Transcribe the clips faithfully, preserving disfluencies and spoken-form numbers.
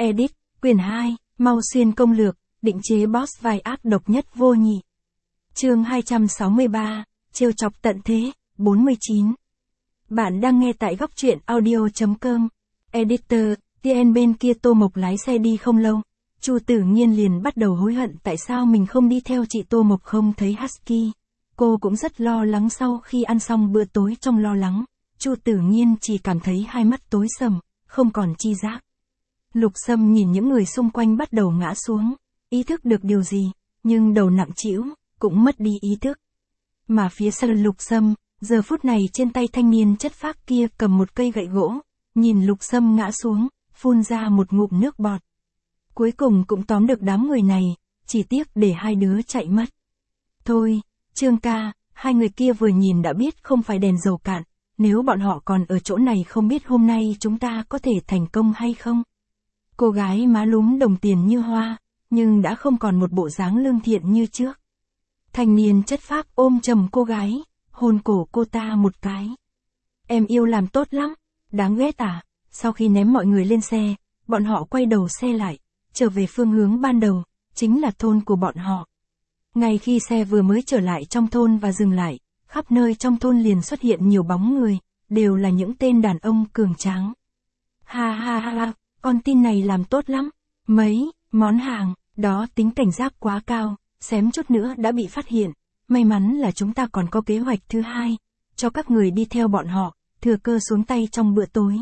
Edit, quyển hai, Mau Xuyên công lược, định chế boss vai ác độc nhất vô nhị. Chương hai trăm sáu mươi ba, trêu chọc tận thế, bốn mươi chín. Bạn đang nghe tại góc truyện audio.com. Editor, tn bên kia Tô Mộc lái xe đi không lâu. Chu Tử Nhiên liền bắt đầu hối hận tại sao mình không đi theo chị Tô Mộc không thấy Husky. Cô cũng rất lo lắng sau khi ăn xong bữa tối trong lo lắng. Chu Tử Nhiên chỉ cảm thấy hai mắt tối sầm, không còn chi giác. Lục Sâm nhìn những người xung quanh bắt đầu ngã xuống, ý thức được điều gì, nhưng đầu nặng trĩu, cũng mất đi ý thức. Mà phía sau Lục Sâm, giờ phút này trên tay thanh niên chất phác kia cầm một cây gậy gỗ, nhìn Lục Sâm ngã xuống, phun ra một ngụm nước bọt. Cuối cùng cũng tóm được đám người này, chỉ tiếc để hai đứa chạy mất. Thôi, Trương ca, hai người kia vừa nhìn đã biết không phải đèn dầu cạn, nếu bọn họ còn ở chỗ này không biết hôm nay chúng ta có thể thành công hay không. Cô gái má lúm đồng tiền như hoa, nhưng đã không còn một bộ dáng lương thiện như trước. Thanh niên chất phác ôm chầm cô gái, hôn cổ cô ta một cái. Em yêu làm tốt lắm, đáng ghét à. Sau khi ném mọi người lên xe, bọn họ quay đầu xe lại, trở về phương hướng ban đầu, chính là thôn của bọn họ. Ngay khi xe vừa mới trở lại trong thôn và dừng lại, khắp nơi trong thôn liền xuất hiện nhiều bóng người, đều là những tên đàn ông cường tráng. Ha ha ha, con tin này làm tốt lắm, mấy món hàng, đó tính cảnh giác quá cao, xém chút nữa đã bị phát hiện, may mắn là chúng ta còn có kế hoạch thứ hai, cho các người đi theo bọn họ, thừa cơ xuống tay trong bữa tối.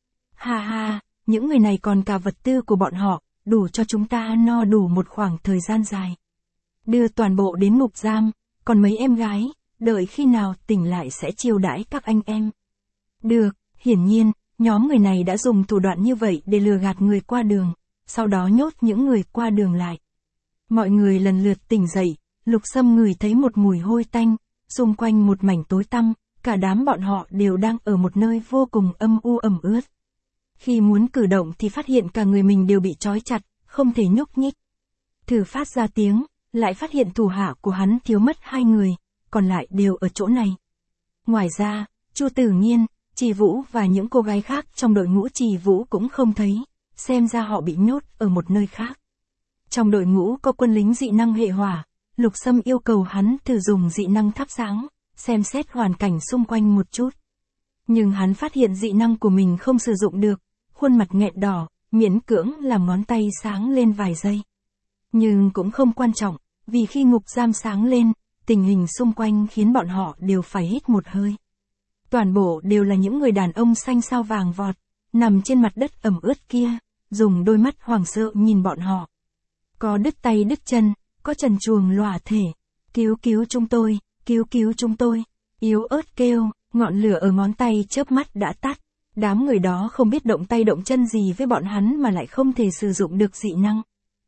Ha ha, những người này còn cả vật tư của bọn họ, đủ cho chúng ta no đủ một khoảng thời gian dài. Đưa toàn bộ đến ngục giam, còn mấy em gái, đợi khi nào tỉnh lại sẽ chiêu đãi các anh em. Được, hiển nhiên, nhóm người này đã dùng thủ đoạn như vậy để lừa gạt người qua đường, sau đó nhốt những người qua đường lại. Mọi người lần lượt tỉnh dậy, Lục Sâm ngửi thấy một mùi hôi tanh, xung quanh một mảnh tối tăm, cả đám bọn họ đều đang ở một nơi vô cùng âm u ẩm ướt. Khi muốn cử động thì phát hiện cả người mình đều bị trói chặt, không thể nhúc nhích. Thử phát ra tiếng, lại phát hiện thủ hạ của hắn thiếu mất hai người, còn lại đều ở chỗ này. Ngoài ra, Chu Tử Nhiên, Trì Vũ và những cô gái khác trong đội ngũ Trì Vũ cũng không thấy, xem ra họ bị nhốt ở một nơi khác. Trong đội ngũ có quân lính dị năng hệ hỏa, Lục Sâm yêu cầu hắn thử dùng dị năng thắp sáng, xem xét hoàn cảnh xung quanh một chút. Nhưng hắn phát hiện dị năng của mình không sử dụng được, khuôn mặt nghẹn đỏ, miễn cưỡng làm ngón tay sáng lên vài giây. Nhưng cũng không quan trọng, vì khi ngục giam sáng lên, tình hình xung quanh khiến bọn họ đều phải hít một hơi. Toàn bộ đều là những người đàn ông xanh sao vàng vọt, nằm trên mặt đất ẩm ướt kia, dùng đôi mắt hoảng sợ nhìn bọn họ. Có đứt tay đứt chân, có trần truồng lòa thể. Cứu cứu chúng tôi, cứu cứu chúng tôi. Yếu ớt kêu, ngọn lửa ở ngón tay chớp mắt đã tắt. Đám người đó không biết động tay động chân gì với bọn hắn mà lại không thể sử dụng được dị năng.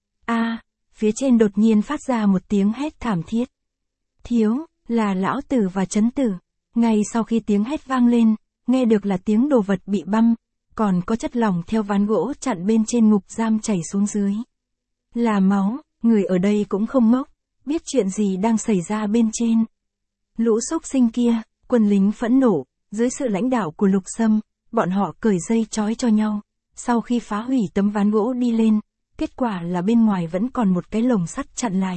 A, phía trên đột nhiên phát ra một tiếng hét thảm thiết. Thiếu, là lão tử và trấn tử. Ngay sau khi tiếng hét vang lên, nghe được là tiếng đồ vật bị băm, còn có chất lỏng theo ván gỗ chặn bên trên ngục giam chảy xuống dưới. Là máu, người ở đây cũng không ngốc, biết chuyện gì đang xảy ra bên trên. Lũ xúc sinh kia, quân lính phẫn nộ, dưới sự lãnh đạo của Lục Sâm, bọn họ cởi dây trói cho nhau, sau khi phá hủy tấm ván gỗ đi lên, kết quả là bên ngoài vẫn còn một cái lồng sắt chặn lại.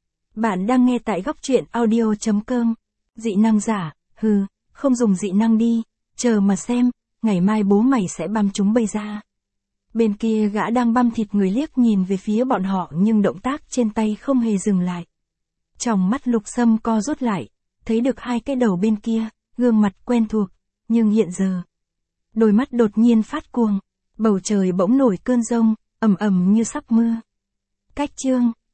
Bạn đang nghe tại góc truyện audio.com. Dị năng giả, hừ, không dùng dị năng đi, chờ mà xem, ngày mai bố mày sẽ băm chúng bây ra. Bên kia gã đang băm thịt người liếc nhìn về phía bọn họ nhưng động tác trên tay không hề dừng lại. Trong mắt Lục Sâm co rút lại, thấy được hai cái đầu bên kia, gương mặt quen thuộc, nhưng hiện giờ, đôi mắt đột nhiên phát cuồng, bầu trời bỗng nổi cơn giông, ầm ầm như sắp mưa. Cách chương